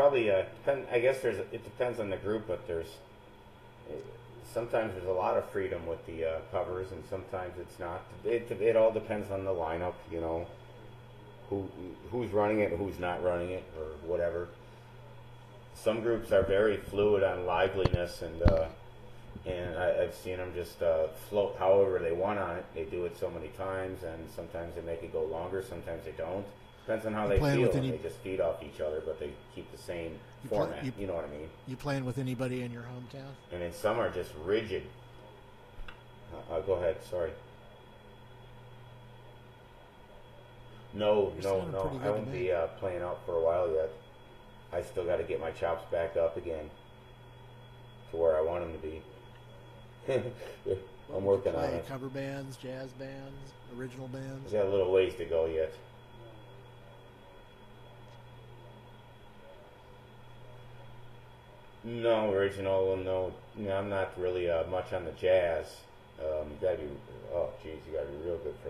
probably I guess it depends on the group, but sometimes there's a lot of freedom with the covers, and sometimes it's not. It all depends on the lineup, you know, who's running it and who's not running it or whatever. Some groups are very fluid on liveliness, and I've seen them just float however they want on it. They do it so many times, and sometimes they make it go longer, sometimes they don't. Depends on how they feel, and they just feed off each other, but they keep the same format. You know what I mean? You playing with anybody in your hometown? And then some are just rigid. Go ahead, sorry. No. I won't be playing out for a while yet. I still got to get my chops back up again to where I want them to be. I'm working on it. Cover bands, jazz bands, original bands? Got a little ways to go yet. No original, no. I'm not really much on the jazz. You gotta be, you gotta be real good for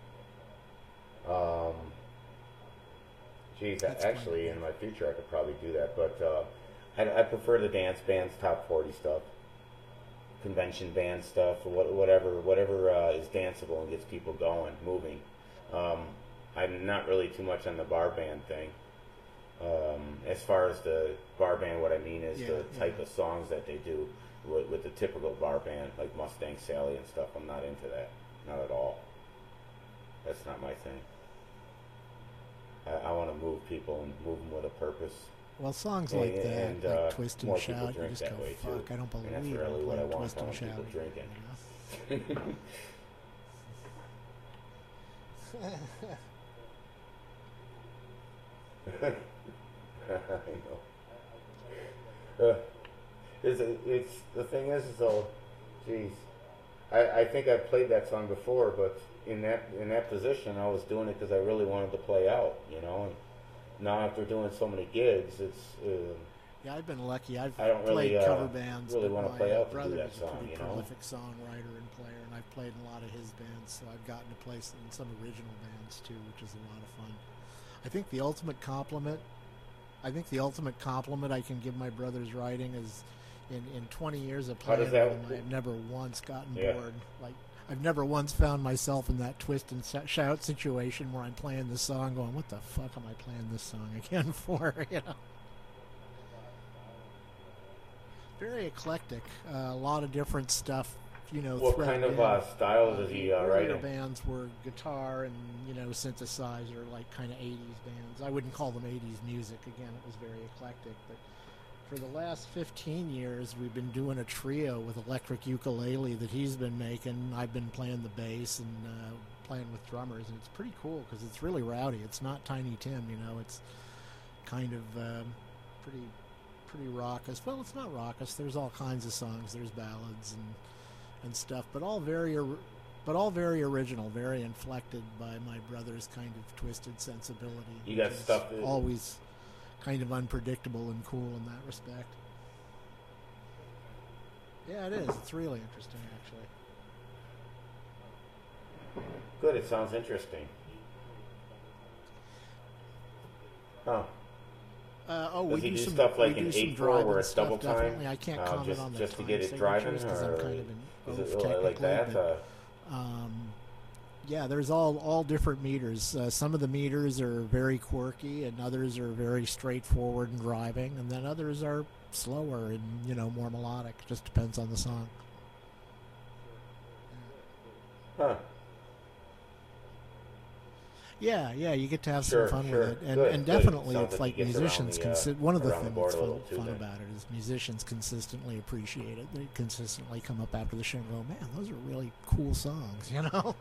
that. Actually, in my future, I could probably do that, but I prefer the dance bands, top 40 stuff, convention band stuff, whatever is danceable and gets people going, moving. I'm not really too much on the bar band thing. As far as the bar band, what I mean is the type of songs that they do with the typical bar band, like Mustang Sally and stuff. I'm not into that, not at all. That's not my thing. I want to move people and move them with a purpose. Well, songs like that, like Twist and Shout, you just go, fuck, I don't believe that's really what I want. Twist and Shout. People drinking. I know. It's the thing is though, geez, I think I've played that song before, but in that position, I was doing it because I really wanted to play out, you know. And now after doing so many gigs, it's yeah, I've been lucky. I don't played really, cover bands. Really want to play out to do that brother's song, a pretty you know. prolific songwriter and player, and I've played in a lot of his bands, so I've gotten to play in some original bands too, which is a lot of fun. I think the ultimate compliment I can give my brother's writing is in 20 years of playing with him, I've never once gotten bored. Like, I've never once found myself in that Twist and Shout situation where I'm playing the song going, what the fuck am I playing this song again for, you know? Very eclectic. A lot of different stuff, you know. What kind of style does he write? Earlier bands were guitar and, you know, synthesizer, like kind of 80s bands. I wouldn't call them 80s music. Again, it was very eclectic. But for the last 15 years, we've been doing a trio with electric ukulele that he's been making. I've been playing the bass and playing with drummers, and it's pretty cool because it's really rowdy. It's not Tiny Tim, you know. It's kind of pretty raucous. Well, it's not raucous. There's all kinds of songs. There's ballads and stuff, but all very original, very inflected by my brother's kind of twisted sensibility. You got stuff that always kind of unpredictable and cool in that respect. Yeah, it is. It's really interesting, actually. Good. It sounds interesting. Huh. We do some stuff like an some 8/4 where it's double time. Definitely. I can't comment on the just to time get it driving, because I'm kind of is it like that? But, yeah, there's all different meters. Some of the meters are very quirky, and others are very straightforward and driving, and then others are slower and, you know, more melodic. Just depends on the song. Huh. Yeah, you get to have some fun with it, and definitely it's like musicians. One of the things that's fun about it is musicians consistently appreciate it. They consistently come up after the show and go, "Man, those are really cool songs," you know.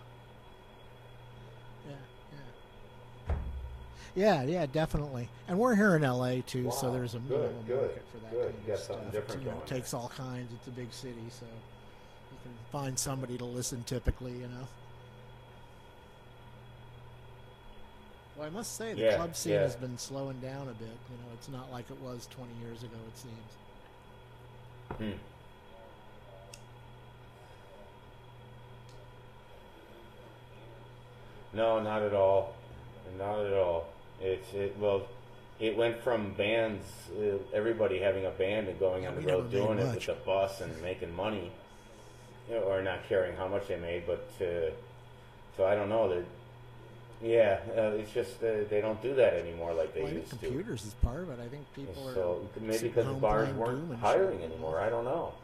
Yeah, definitely. And we're here in LA too, so there's a market for that kind of stuff. You know, it takes all kinds. It's a big city, so you can find somebody to listen typically, you know. Well, I must say the club scene has been slowing down a bit. You know, it's not like it was 20 years ago, it seems. No, not at all. Not at all. Well, it went from bands, everybody having a band and going Yeah, on the we never road made doing it with much. the bus and making money, or not caring how much they made, but so I don't know. Yeah, it's just they don't do that anymore like they Well, I think used to. computers is part of it. I think people are So maybe sitting because the home bars playing weren't Doom and hiring shit. anymore. I don't know.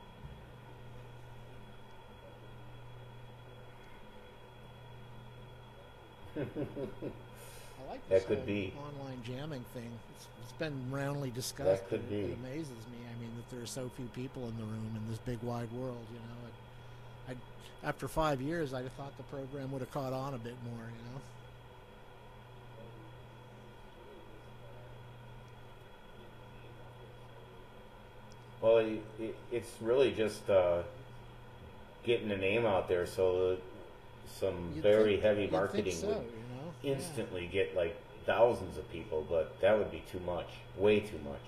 I like this That could whole be. online jamming thing. It's been roundly discussed. That could be. It amazes me. I mean, that there are so few people in the room in this big wide world. You know, after 5 years, I'd have thought the program would have caught on a bit more. You know. Well, it's really just getting the name out there, so that some very heavy You'd marketing think so, would you know. Yeah. instantly get like thousands of people, but that would be too much, way too much.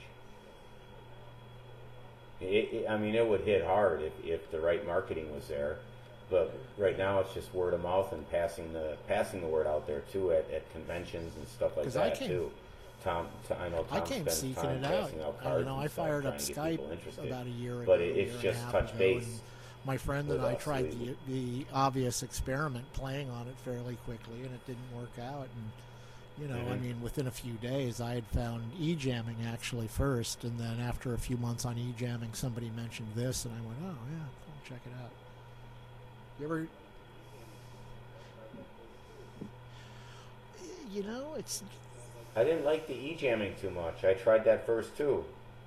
I mean, it would hit hard if the right marketing was there, but right now it's just word of mouth and passing the word out there too at conventions and stuff like 'Cause that I came- too. I know I Tom came spends seeking time it out. passing out You cards know, and I stuff, fired up trying to get Skype people interested. about a year ago. But a it's year and just a half touch ago, base and my friend with and I us. tried the obvious experiment playing on it fairly quickly, and it didn't work out. And you know, I mean, within a few days, I had found e-jamming actually first, and then after a few months on e-jamming, somebody mentioned this, and I went, "Oh yeah, cool, check it out." You ever? You know, it's I didn't like the e-jamming too much. I tried that first too.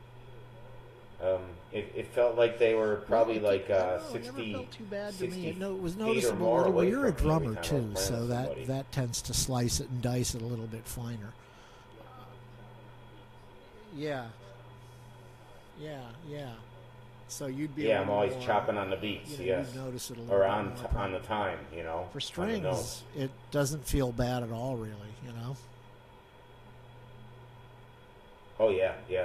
It felt like they were probably no, like I don't know, it 60, never felt too bad to 60 me. No, it was feet or noticeable. more Well, away you're a from me every drummer time I was too, playing so with somebody. that tends to slice it and dice it a little bit finer. Yeah, yeah. So you'd be. Yeah, a I'm little always more, chopping on the beats. You know, Yes, you'd notice it a little or bit on more on the probably. time. You know, For on the notes. strings, it doesn't feel bad at all, really. You know. Oh yeah, yes.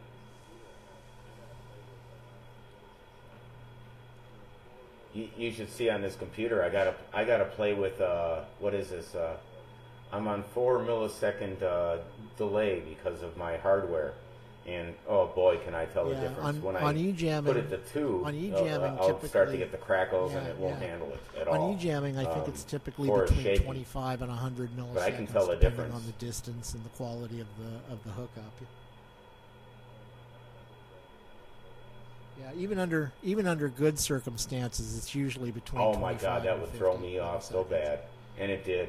You should see on this computer. I gotta play with what is this? I'm on 4 millisecond delay because of my hardware, and oh boy, can I tell the Yeah, difference when on I e-jamming. put it to 2. On e-jamming, I'll start to typically- get the crackles, and yeah, it won't yeah. handle it at all. On e-jamming, I think it's typically or it's between shaky. 25 and 100 milliseconds, But I can tell the depending difference. on the distance and the quality of the hookup. Yeah, even under good circumstances, it's usually between. Oh my 25 God, that and would throw 50 me off so milliseconds. bad, and it did.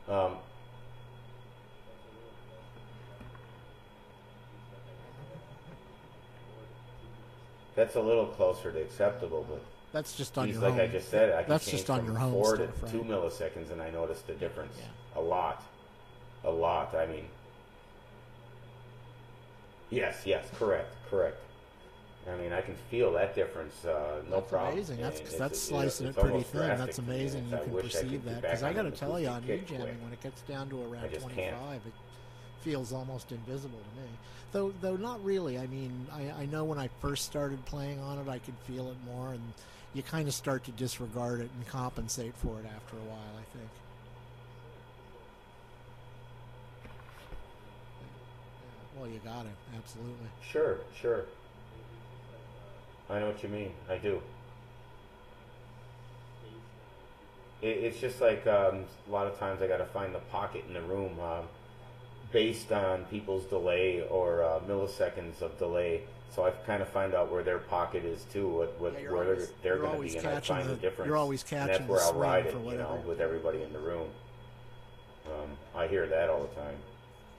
That's a little closer to acceptable, but That's just on geez, your like home. I just said, I can That's change just on from your home 4 stuff, to right? 2 milliseconds, and I noticed the difference Yeah. a lot. I mean, yes, correct. I mean, I can feel that difference, no That's problem. amazing. And That's slicing it it's pretty almost thin. drastic That's to me, amazing. and You I can wish I could perceive get that back because I on got to an tell you, on acoustic kick e-jamming, quick. when it gets down to around I just 25, can't. it feels almost invisible to me. Though not really. I mean, I know when I first started playing on it, I could feel it more, and you kind of start to disregard it and compensate for it after a while, I think. Yeah, well, you got to, absolutely. Sure. I know what you mean. I do. It's just like a lot of times I got to find the pocket in the room based on people's delay or milliseconds of delay. So I kind of find out where their pocket is too, Yeah, you're where always- they're you're going to always be, and I catching find the the- difference. you're always and catching that's where the I'll swing ride it, for whatever. with everybody in the room. I hear that all the time.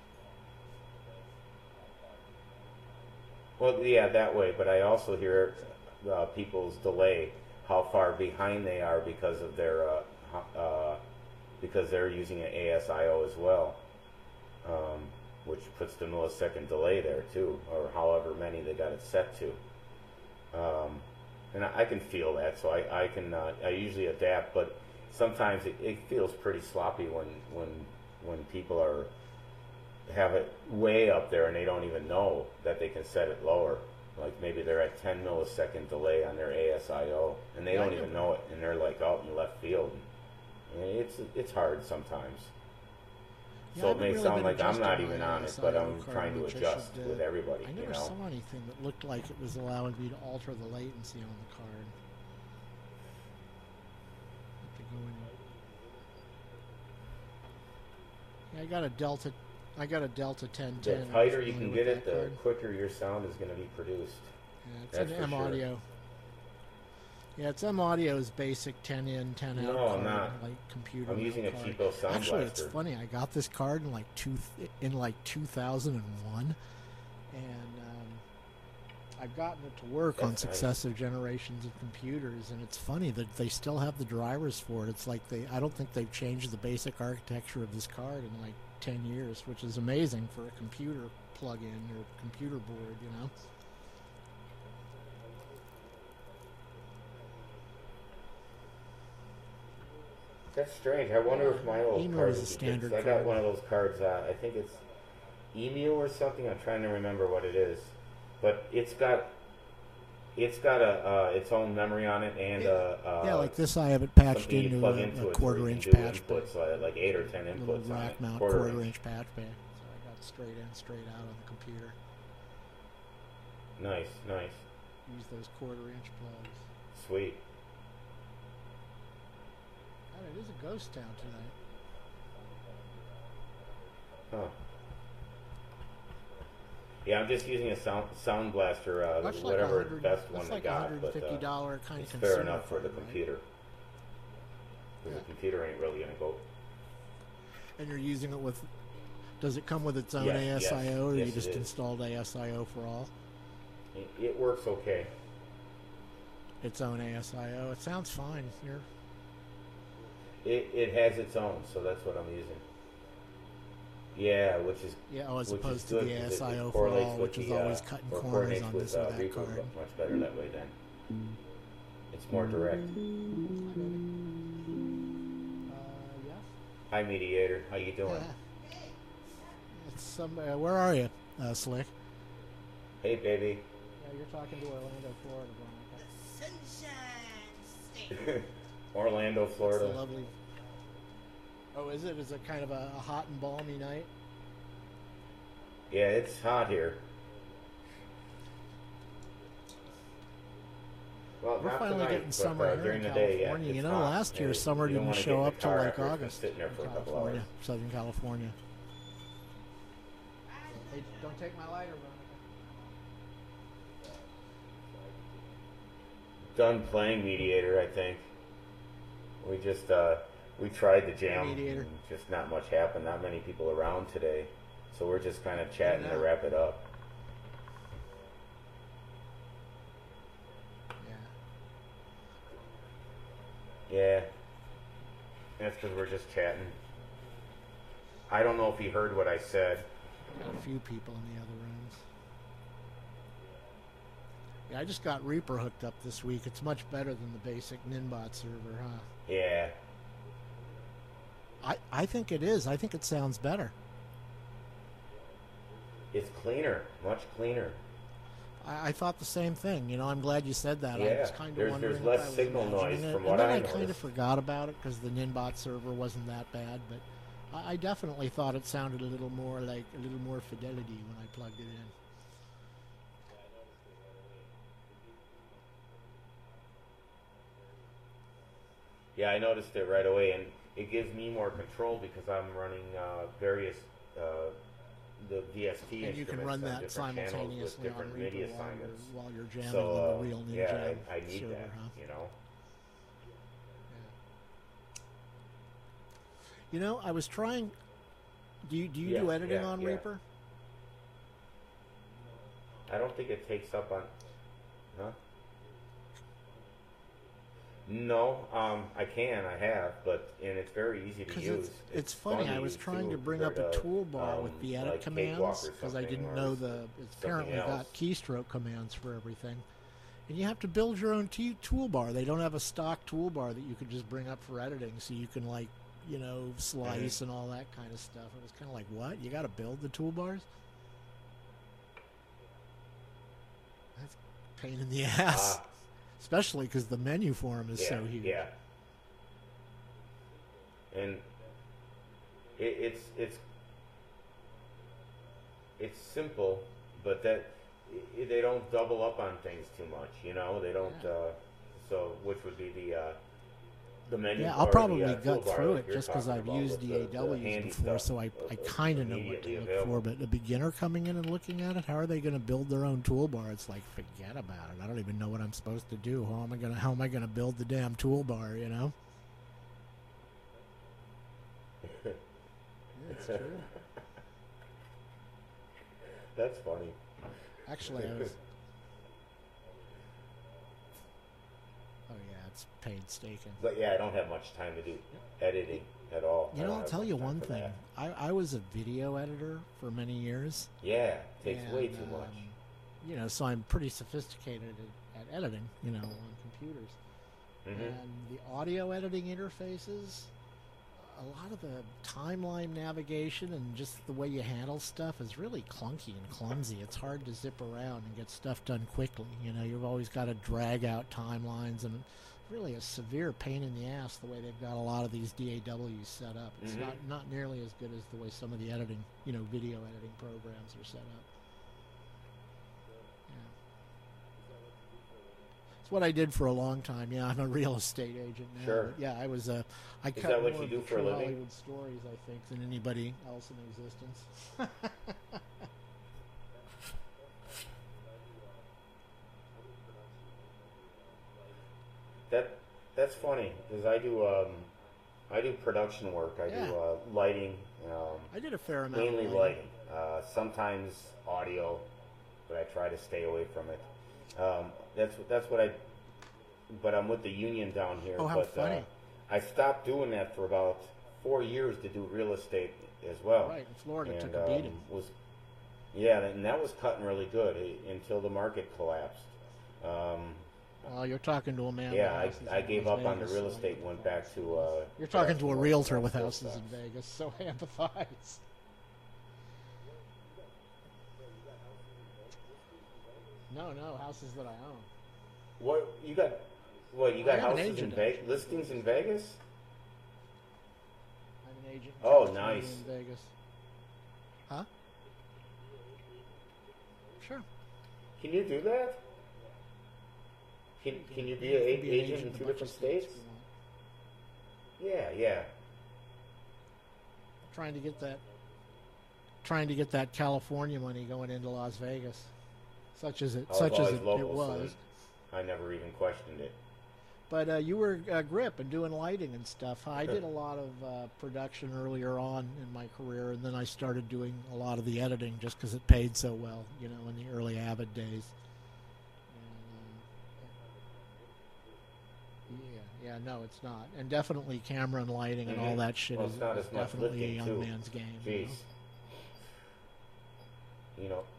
Well, yeah, that way. But I also hear people's delay, how far behind they are because of their because they're using an ASIO as well, which puts the millisecond delay there too, or however many they got it set to. And I can feel that, so I usually adapt, but sometimes it feels pretty sloppy when people have it way up there and they don't even know that they can set it lower. Like maybe they're at 10 millisecond delay on their ASIO and they don't even know it, and they're like out in left field. And it's hard sometimes. Yeah, So I it haven't may really sound been like I'm adjusting not my even on it, ASIO but I'm card trying to much. I adjust should, with everybody, I you never know. saw anything that looked like it was allowing me to alter the latency on the card. Have to go in. Yeah, I got a Delta 1010. The Are you tighter you familiar can with get that it, the card? quicker your sound is going to be produced. Yeah, it's That's an for M sure. Audio. Yeah, it's M Audio's basic 10 in, 10 out No, card, I'm not. like computer. I'm using a card. cheapo sound Actually, it's blaster. funny. I got this card in like 2001, and I've gotten it to work on That's nice. successive generations of computers, and it's funny that they still have the drivers for it. It's like I don't think they've changed the basic architecture of this card in like 10 years, which is amazing for a computer plug-in or computer board, you know. That's strange. I wonder if my old Emu card is a would be good, standard 'cause I got card. one of those cards. I think it's Emu or something. I'm trying to remember what it is, but it's got its own memory on it, and Yeah, like this, I have it patched something you into plug a into it, so you quarter-inch can do patch bay. inputs, like 8 or 10 Little inputs on rack it. mount quarter-inch patch bay. So I got straight in, straight out on the computer. Nice, nice, Use those quarter-inch plugs. sweet. God, it is a ghost town tonight. Huh. Yeah, I'm just using a sound blaster, Much like whatever 100 best one that's they like got, but $150 kind it's of fair consumer enough for the card, right? computer. Because Yeah. the computer ain't really gonna go. And you're using it with. Does it come with its own Yes, yes, ASIO, or yes, you just it is. installed ASIO for all? It works okay. Its own ASIO. It sounds fine. It has its own, so that's what I'm using. Yeah, which is As which opposed is to good the 'cause it ASIO for correlates all, with which is the, always cutting or corners coordinates on with this or that Reaper card. much better that way. Then it's more direct. Yes. Hi, mediator. How you doing? It's where are you, Slick? Hey, baby. Yeah, you're talking to Orlando, Florida. Sunshine State. Orlando, It's a Florida. lovely. Oh, is it? Is it kind of a hot and balmy night? Yeah, it's hot here. Well, We're not finally tonight, getting but, summer here during in the day, yeah, California. it's You know, hot. last year You summer don't didn't wanna get show in the up till car like after it's been August. sitting there for in a couple California, hours. Southern California. Hey, don't take my lighter, Done playing mediator, I think. We just we tried the jam. Mediator. And just not much happened. Not many people around today, so we're just kind of chatting to Yeah. wrap it up. Yeah. Yeah, that's because we're just chatting. I don't know if he heard what I said. Got a few people in the other rooms. Yeah, I just got Reaper hooked up this week. It's much better than the basic Ninbot server, huh? Yeah, I think it is. I think it sounds better. it's cleaner, much cleaner. I thought the same thing. You know, I'm glad you said that. I Yeah, was kind of there's wondering less if I was signal imagining noise it. from And what then I I kind of noticed. forgot about it because the Ninbot server wasn't that bad. But I definitely thought it sounded a little more fidelity when I plugged it in. Yeah, I noticed it right away, and it gives me more control because I'm running various the VST And you can run instruments on that different channels with simultaneously on different MIDI Reaper assignments. while you're jamming So on the real Ninja yeah, I need server, that. huh? You know. You know, I was trying. Do you Yeah, do editing yeah, on yeah. Reaper? I don't think it takes up on. Huh? No, I can, I have, and it's very easy to Because use. it's funny. fun I was use, trying too, to bring up a compared to, toolbar with the edit like Cakewalk commands or because I something, didn't or know it's apparently something got else. keystroke commands for everything. And you have to build your own toolbar. They don't have a stock toolbar that you could just bring up for editing, so you can slice and all that kind of stuff. It was kind of like, what? You got to build the toolbars? That's a pain in the ass. Especially because the menu for them is so huge. Yeah. And it's it's simple, but they don't double up on things too much. You know, they don't. Yeah. So which would be the menu. Yeah, I'll or probably the, gut toolbar through like it you're just because talking I've about used with the DAWs handy before, stuff, so I kind of know what to immediately look available. for. But a beginner coming in and looking at it, how are they going to build their own toolbar? It's like, forget about it. I don't even know what I'm supposed to do. How am I gonna build the damn toolbar? You know? Yeah, it's true. That's funny. Actually, I was. Oh yeah, it's painstaking. But yeah, I don't have much time to do editing at all. You I know, don't I'll have tell much you time one for thing. that. I was a video editor for many years. Yeah, takes way and, too much. You know, so I'm pretty sophisticated at editing, you know, on computers. Mm-hmm. And the audio editing interfaces, a lot of the timeline navigation and just the way you handle stuff is really clunky and clumsy. It's hard to zip around and get stuff done quickly. You know, you've always got to drag out timelines, and really a severe pain in the ass the way they've got a lot of these DAWs set up. It's not nearly as good as the way some of the editing, you know, video editing programs are set up. Yeah. It's what I did for a long time. Yeah, I'm a real estate agent now. Sure. But yeah, I was I Is cut that what more you of do the for a true living? Hollywood stories, I think, than anybody else in existence. That's funny because I do production work. I Yeah. do lighting, I did a fair amount. mainly of lighting. Sometimes audio, but I try to stay away from it. That's what I. But I'm with the union down here. Oh, how but, funny! I stopped doing that for about 4 years to do real estate as well. Right in Florida, And, took a beating. And that was cutting really good until the market collapsed. Well, you're talking to a man. Yeah, with houses I in gave Las up on the Vegas, real so estate and went back to. You're talking to a production realtor work, with that houses stuff. in Vegas, so I empathize. No, houses that I own. What you got? What you got? I have an Houses in agent, Vegas? actually. Listings in Vegas? I'm an agent. in Oh, California nice. In Vegas. Huh? Sure. Can you do that? Can you be You an can be an agent in in a two bunch different of states states? if you want. Yeah. Trying to get that California money going into Las Vegas, such as it I was such as always it local, was. so I never even questioned it. But you were grip and doing lighting and stuff. I did a lot of production earlier on in my career, and then I started doing a lot of the editing just because it paid so well, you know, in the early Avid days. Yeah, no, it's not, and definitely camera and lighting and all that shit Well, is it's not as much definitely a lifting, young too. man's game. Jeez. You know.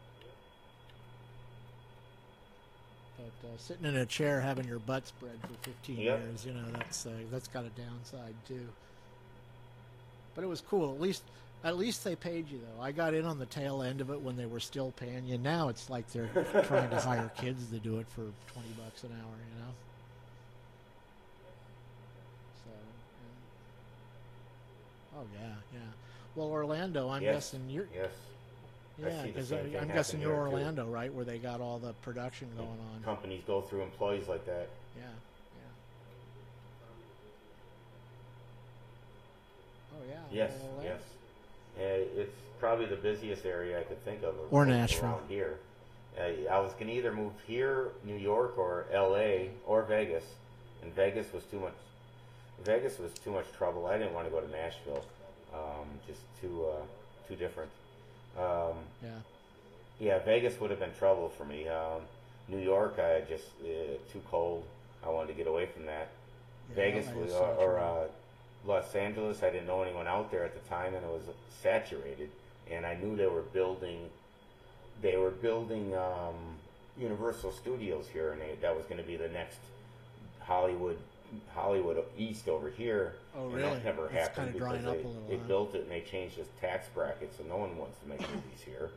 But sitting in a chair having your butt spread for 15 Yep. years, you know, that's got a downside too. But it was cool. At least they paid you though. I got in on the tail end of it when they were still paying you. Now it's like they're trying to hire kids to do it for $20 an hour, you know. So, oh yeah. Well, Orlando, I'm Yes. guessing you're. Yes. I Yeah, see the because same thing I'm happen guessing you're here, too. Orlando, right, where they got all the production going on. Companies go through employees like that. Yeah. Oh yeah. Yes. Well, Yes. It's probably the busiest area I could think of Or around Nashville. here. I was going to either move here, New York, or L.A. or Vegas, and Vegas was too much. Vegas was too much trouble. I didn't want to go to Nashville. Just too different. Yeah. Yeah, Vegas would have been trouble for me. New York, I just too cold. I wanted to get away from that. Yeah, Vegas that was, is so true. Los Angeles. I didn't know anyone out there at the time, and it was saturated. And I knew they were building Universal Studios here, and that was going to be the next Hollywood East over here. Oh, and really? that never It's happened kinda because drying up a they little, huh? built it and they changed the tax bracket, so no one wants to make movies here.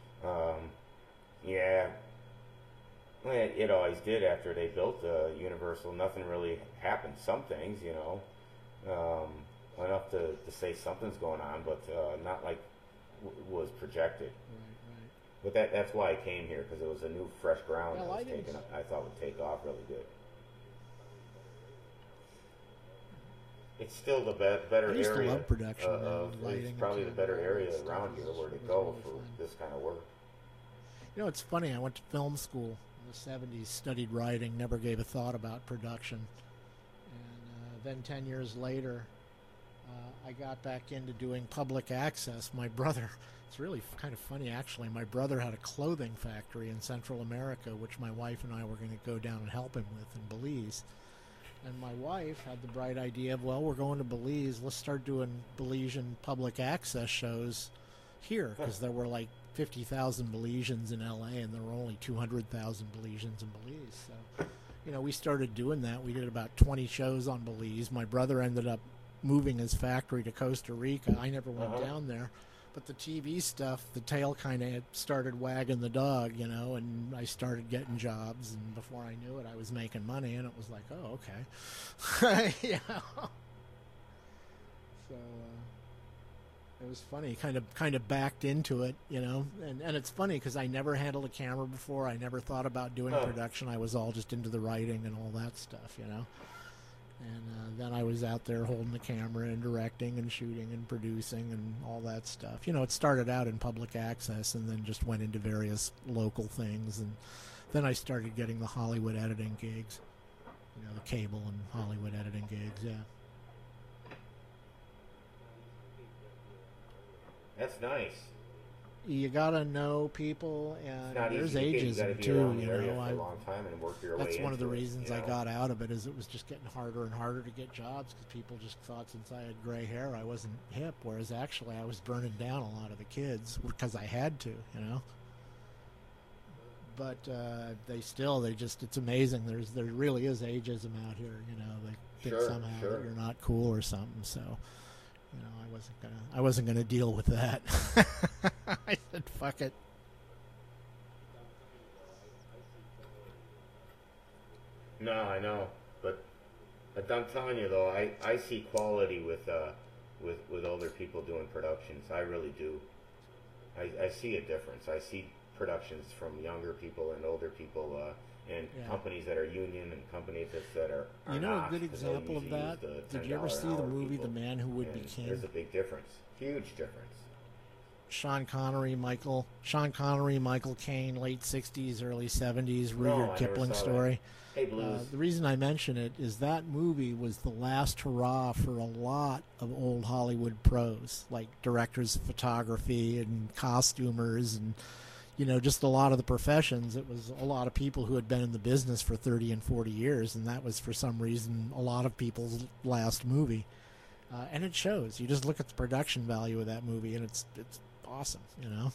Yeah. Well, it always did after they built Universal. Nothing really happened. Some things, you know, enough to say something's going on, but not like was projected. Right. But that's why I came here, because it was a new, fresh ground Well, that was taken up. I thought would take off really good. It's still the better I used area. to love production, lighting. It's probably the and better camera, area all that stuff around here was where to really go for fun. this kind of work. You know, it's funny. I went to film school in the '70s, studied writing, never gave a thought about production, and then 10 years later, I got back into doing public access. My brother, it's really kind of funny actually, my brother had a clothing factory in Central America, which my wife and I were going to go down and help him with in Belize. And my wife had the bright idea of, well, we're going to Belize, let's start doing Belizean public access shows here, because there were like 50,000 Belizeans in LA and there were only 200,000 Belizeans in Belize. So, you know, we started doing that. We did about 20 shows on Belize. My brother ended up moving his factory to Costa Rica. I never went down there. But the TV stuff, the tail kind of started wagging the dog, you know, and I started getting jobs. And before I knew it, I was making money, and it was like, oh, okay. Yeah. So it was funny, kind of backed into it, you know. And it's funny because I never handled a camera before. I never thought about doing production. I was all just into the writing and all that stuff, you know. And then I was out there holding the camera and directing and shooting and producing and all that stuff. You know, it started out in public access and then just went into various local things. And then I started getting the Hollywood editing gigs, you know, the cable and Hollywood editing gigs, yeah. That's nice. You gotta know people, and there's ageism ageism be too. around the You area know, for a long time and work your way that's one of the into it, reasons you I know? got out of it. Is it was just getting harder and harder to get jobs because people just thought since I had gray hair I wasn't hip, whereas actually I was burning down a lot of the kids because I had to, you know. But it's amazing. There really is ageism out here. You know, they think somehow that you're not cool or something. So, you know, I wasn't gonna deal with that. I said, fuck it. No, I know, but I'm telling you though, I see quality with older people doing productions. I really do. I see a difference. I see productions from younger people and older people, and companies that are union and companies that are you know, not, a good example of that. Did you ever see the movie The Man Who Would Be King? There's a big difference, huge difference. Sean Connery, Michael Caine, late 60s, early 70s, Rudyard Kipling story. Hey, Blues. The reason I mention it is that movie was the last hurrah for a lot of old Hollywood pros, like directors of photography and costumers and, you know, just a lot of the professions. It was a lot of people who had been in the business for 30 and 40 years, and that was, for some reason, a lot of people's last movie. And it shows. You just look at the production value of that movie, and it's awesome, you know.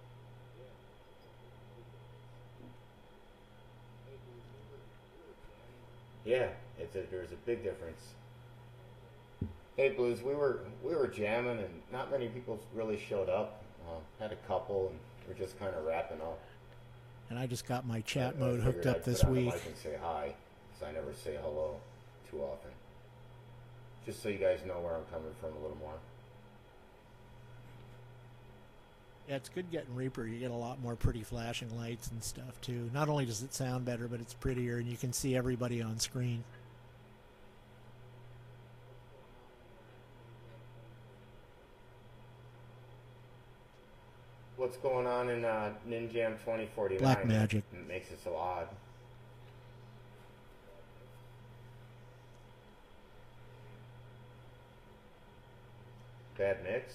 Yeah, there's a big difference. Hey, Blues, we were jamming, and not many people really showed up. Had a couple, and we're just kind of wrapping up. And I just got my chat mode hooked I'd up this put on the week. mic and say hi, because I never say hello too often. Just so you guys know where I'm coming from a little more. Yeah, it's good getting Reaper. You get a lot more pretty flashing lights and stuff, too. Not only does it sound better, but it's prettier, and you can see everybody on screen. What's going on in Ninjam 2049? Black Magic. It makes it so odd. Bad mix?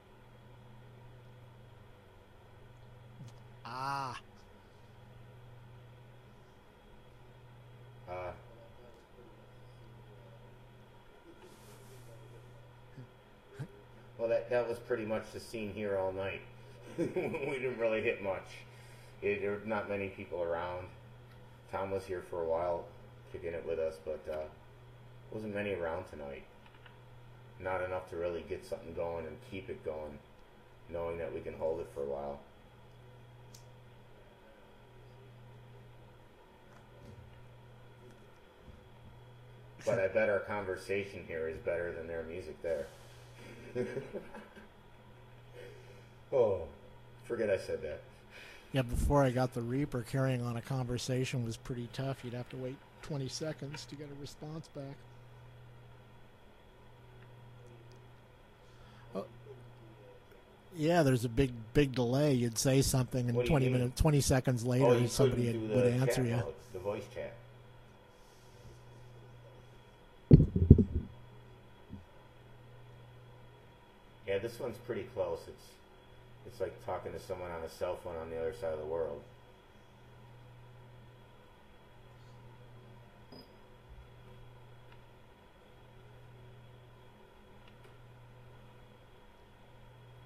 Ah. Well, that was pretty much the scene here all night. We didn't really hit much. There were not many people around. Tom was here for a while, kicking it with us, but wasn't many around tonight. Not enough to really get something going and keep it going, knowing that we can hold it for a while. But I bet our conversation here is better than their music there. Oh, forget I said that. Yeah, before I got the Reaper, carrying on a conversation was pretty tough. You'd have to wait 20 seconds to get a response back. Oh, yeah, there's a big delay. You'd say something, and What do you 20 mean? minutes, 20 seconds later, Oh, you somebody couldn't do would the answer chat you. mode, the voice chat. Yeah, this one's pretty close. It's like talking to someone on a cell phone on the other side of the world.